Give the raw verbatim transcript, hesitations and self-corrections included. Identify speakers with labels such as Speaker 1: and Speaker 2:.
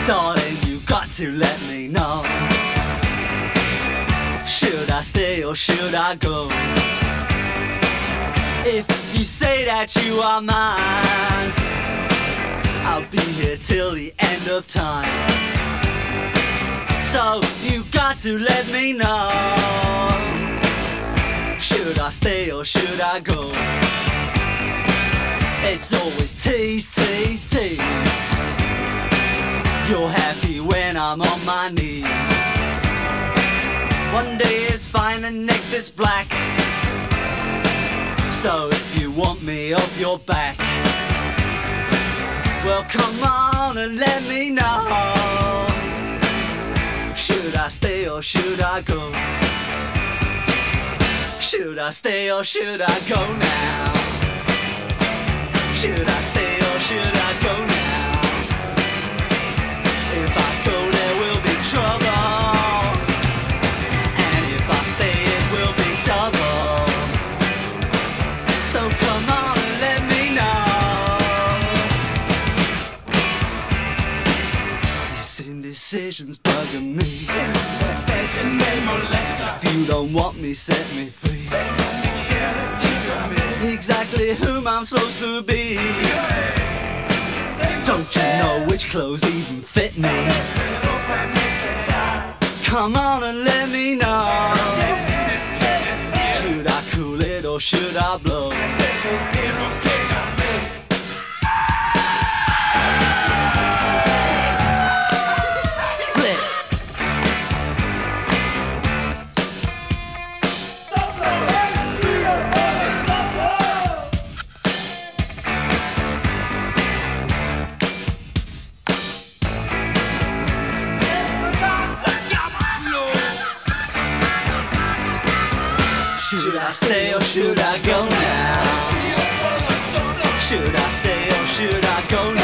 Speaker 1: Darling, you got to let me know. Should I stay or should I go? If you say that you are mine, I'll be here till the end of time. So you got to let me know. Should I stay or should I go? It's always tease, tease, tease. You're happy when I'm on my knees. One day it's fine and next it's black. So if you want me off your back, well come on and let me know. Should I stay or should I go? Should I stay or should I go now? Should I stay or should I go now? If I go there will be trouble, and if I stay it will be double. So come on and let me know. This indecision's bugging me.
Speaker 2: Indecision may molest us.
Speaker 1: If you don't want me, set me free. Exactly whom I'm supposed to be. Don't you know which clothes even fit me? Come on and let me know. Should I cool it or should I blow? Split. Should I stay or should I go now? Should I stay or should I go